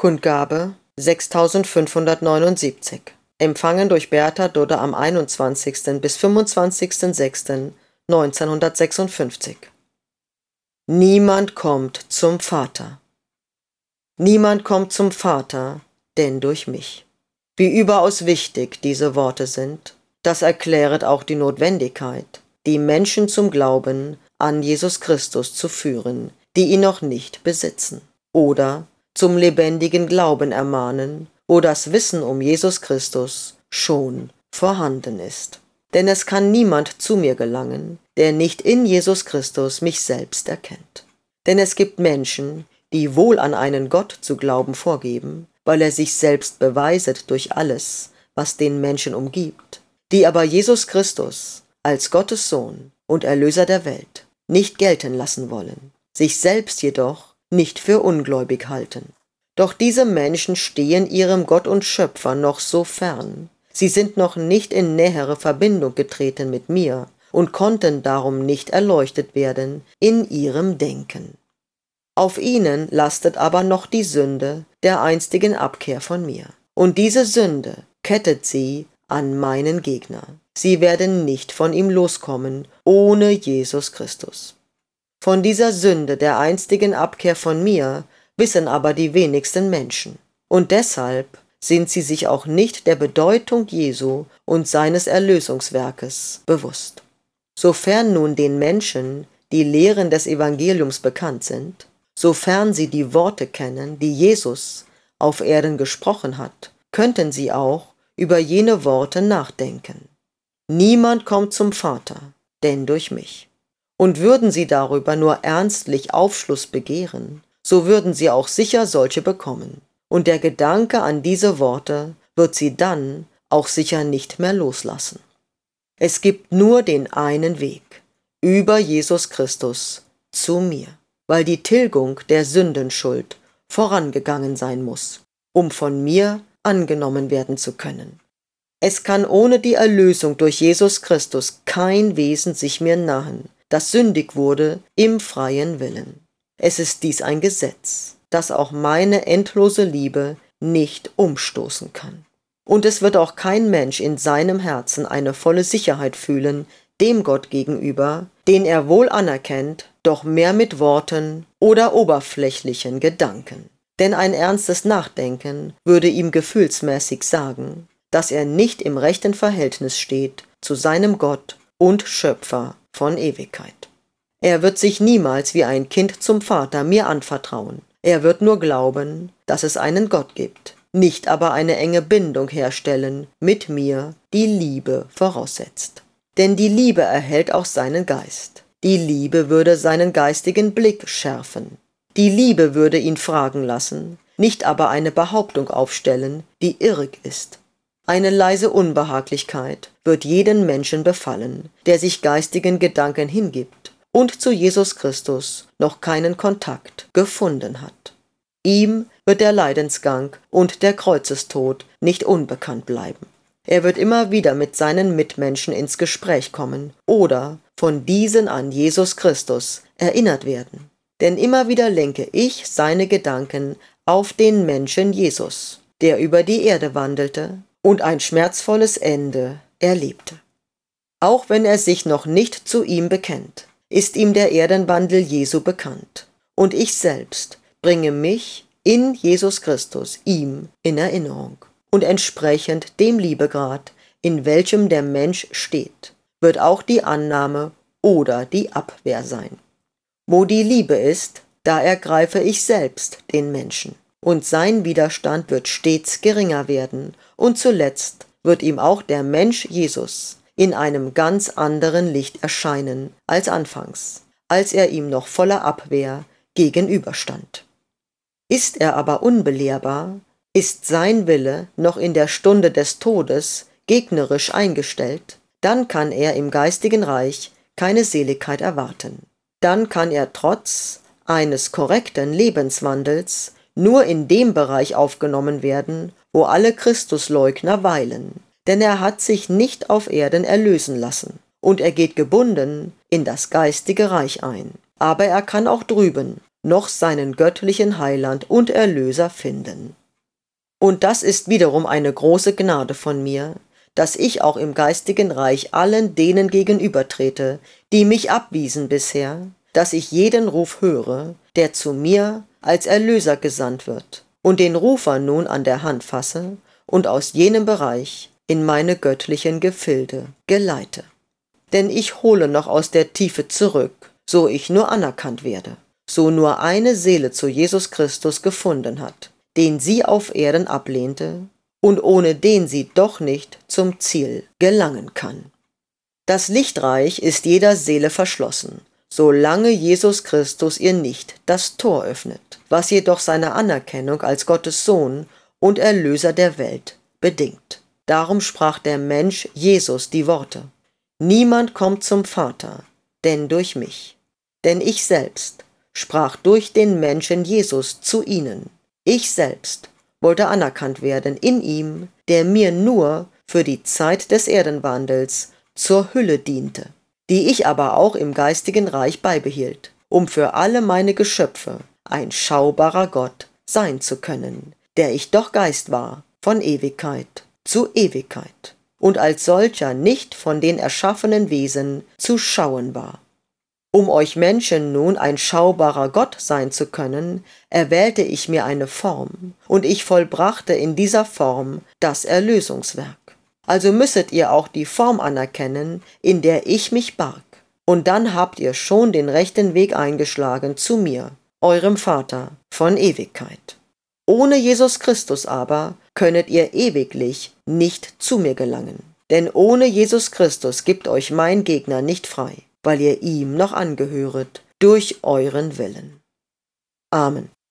Kundgabe 6579. Empfangen durch Bertha Dudde am 21. bis 25.06.1956. Niemand kommt zum Vater. Niemand kommt zum Vater, denn durch mich. Wie überaus wichtig diese Worte sind, das erkläret auch die Notwendigkeit, die Menschen zum Glauben an Jesus Christus zu führen, die ihn noch nicht besitzen, oder zum lebendigen Glauben ermahnen, wo das Wissen um Jesus Christus schon vorhanden ist. Denn es kann niemand zu mir gelangen, der nicht in Jesus Christus mich selbst erkennt. Denn es gibt Menschen, die wohl an einen Gott zu glauben vorgeben, weil er sich selbst beweiset durch alles, was den Menschen umgibt, die aber Jesus Christus als Gottes Sohn und Erlöser der Welt nicht gelten lassen wollen, sich selbst jedoch nicht für ungläubig halten. Doch diese Menschen stehen ihrem Gott und Schöpfer noch so fern. Sie sind noch nicht in nähere Verbindung getreten mit mir und konnten darum nicht erleuchtet werden in ihrem Denken. Auf ihnen lastet aber noch die Sünde der einstigen Abkehr von mir. Und diese Sünde kettet sie an meinen Gegner. Sie werden nicht von ihm loskommen ohne Jesus Christus. Von dieser Sünde der einstigen Abkehr von mir wissen aber die wenigsten Menschen. Und deshalb sind sie sich auch nicht der Bedeutung Jesu und seines Erlösungswerkes bewusst. Sofern nun den Menschen die Lehren des Evangeliums bekannt sind, sofern sie die Worte kennen, die Jesus auf Erden gesprochen hat, könnten sie auch über jene Worte nachdenken. Niemand kommt zum Vater, denn durch mich. Und würden sie darüber nur ernstlich Aufschluss begehren, so würden sie auch sicher solche bekommen. Und der Gedanke an diese Worte wird sie dann auch sicher nicht mehr loslassen. Es gibt nur den einen Weg, über Jesus Christus zu mir, weil die Tilgung der Sündenschuld vorangegangen sein muss, um von mir angenommen werden zu können. Es kann ohne die Erlösung durch Jesus Christus kein Wesen sich mir nahen, das sündig wurde im freien Willen. Es ist dies ein Gesetz, das auch meine endlose Liebe nicht umstoßen kann. Und es wird auch kein Mensch in seinem Herzen eine volle Sicherheit fühlen, dem Gott gegenüber, den er wohl anerkennt, doch mehr mit Worten oder oberflächlichen Gedanken. Denn ein ernstes Nachdenken würde ihm gefühlsmäßig sagen, dass er nicht im rechten Verhältnis steht zu seinem Gott und Schöpfer von Ewigkeit. Er wird sich niemals wie ein Kind zum Vater mir anvertrauen. Er wird nur glauben, dass es einen Gott gibt, nicht aber eine enge Bindung herstellen mit mir, die Liebe voraussetzt. Denn die Liebe erhält auch seinen Geist. Die Liebe würde seinen geistigen Blick schärfen. Die Liebe würde ihn fragen lassen, nicht aber eine Behauptung aufstellen, die irrig ist. Eine leise Unbehaglichkeit wird jeden Menschen befallen, der sich geistigen Gedanken hingibt und zu Jesus Christus noch keinen Kontakt gefunden hat. Ihm wird der Leidensgang und der Kreuzestod nicht unbekannt bleiben. Er wird immer wieder mit seinen Mitmenschen ins Gespräch kommen oder von diesen an Jesus Christus erinnert werden. Denn immer wieder lenke ich seine Gedanken auf den Menschen Jesus, der über die Erde wandelte und ein schmerzvolles Ende erlebte. Auch wenn er sich noch nicht zu ihm bekennt, ist ihm der Erdenwandel Jesu bekannt. Und ich selbst bringe mich in Jesus Christus ihm in Erinnerung. Und entsprechend dem Liebegrad, in welchem der Mensch steht, wird auch die Annahme oder die Abwehr sein. Wo die Liebe ist, da ergreife ich selbst den Menschen. Und sein Widerstand wird stets geringer werden, und zuletzt wird ihm auch der Mensch Jesus in einem ganz anderen Licht erscheinen als anfangs, als er ihm noch voller Abwehr gegenüberstand. Ist er aber unbelehrbar, ist sein Wille noch in der Stunde des Todes gegnerisch eingestellt, dann kann er im geistigen Reich keine Seligkeit erwarten. Dann kann er trotz eines korrekten Lebenswandels nur in dem Bereich aufgenommen werden, wo alle Christusleugner weilen, denn er hat sich nicht auf Erden erlösen lassen, und er geht gebunden in das geistige Reich ein. Aber er kann auch drüben, noch seinen göttlichen Heiland und Erlöser finden. Und das ist wiederum eine große Gnade von mir, dass ich auch im geistigen Reich allen denen gegenübertrete, die mich abwiesen bisher, dass ich jeden Ruf höre, der zu mir als Erlöser gesandt wird, und den Rufer nun an der Hand fasse und aus jenem Bereich in meine göttlichen Gefilde geleite. Denn ich hole noch aus der Tiefe zurück, so ich nur anerkannt werde, so nur eine Seele zu Jesus Christus gefunden hat, den sie auf Erden ablehnte und ohne den sie doch nicht zum Ziel gelangen kann. Das Lichtreich ist jeder Seele verschlossen, solange Jesus Christus ihr nicht das Tor öffnet, was jedoch seine Anerkennung als Gottes Sohn und Erlöser der Welt bedingt. Darum sprach der Mensch Jesus die Worte: Niemand kommt zum Vater, denn durch mich. Denn ich selbst sprach durch den Menschen Jesus zu ihnen. Ich selbst wollte anerkannt werden in ihm, der mir nur für die Zeit des Erdenwandels zur Hülle diente, die ich aber auch im geistigen Reich beibehielt, um für alle meine Geschöpfe ein schaubarer Gott sein zu können, der ich doch Geist war, von Ewigkeit zu Ewigkeit, und als solcher nicht von den erschaffenen Wesen zu schauen war. Um euch Menschen nun ein schaubarer Gott sein zu können, erwählte ich mir eine Form, und ich vollbrachte in dieser Form das Erlösungswerk. Also müsset ihr auch die Form anerkennen, in der ich mich barg. Und dann habt ihr schon den rechten Weg eingeschlagen zu mir, eurem Vater von Ewigkeit. Ohne Jesus Christus aber könnet ihr ewiglich nicht zu mir gelangen. Denn ohne Jesus Christus gibt euch mein Gegner nicht frei, weil ihr ihm noch angehöret durch euren Willen. Amen.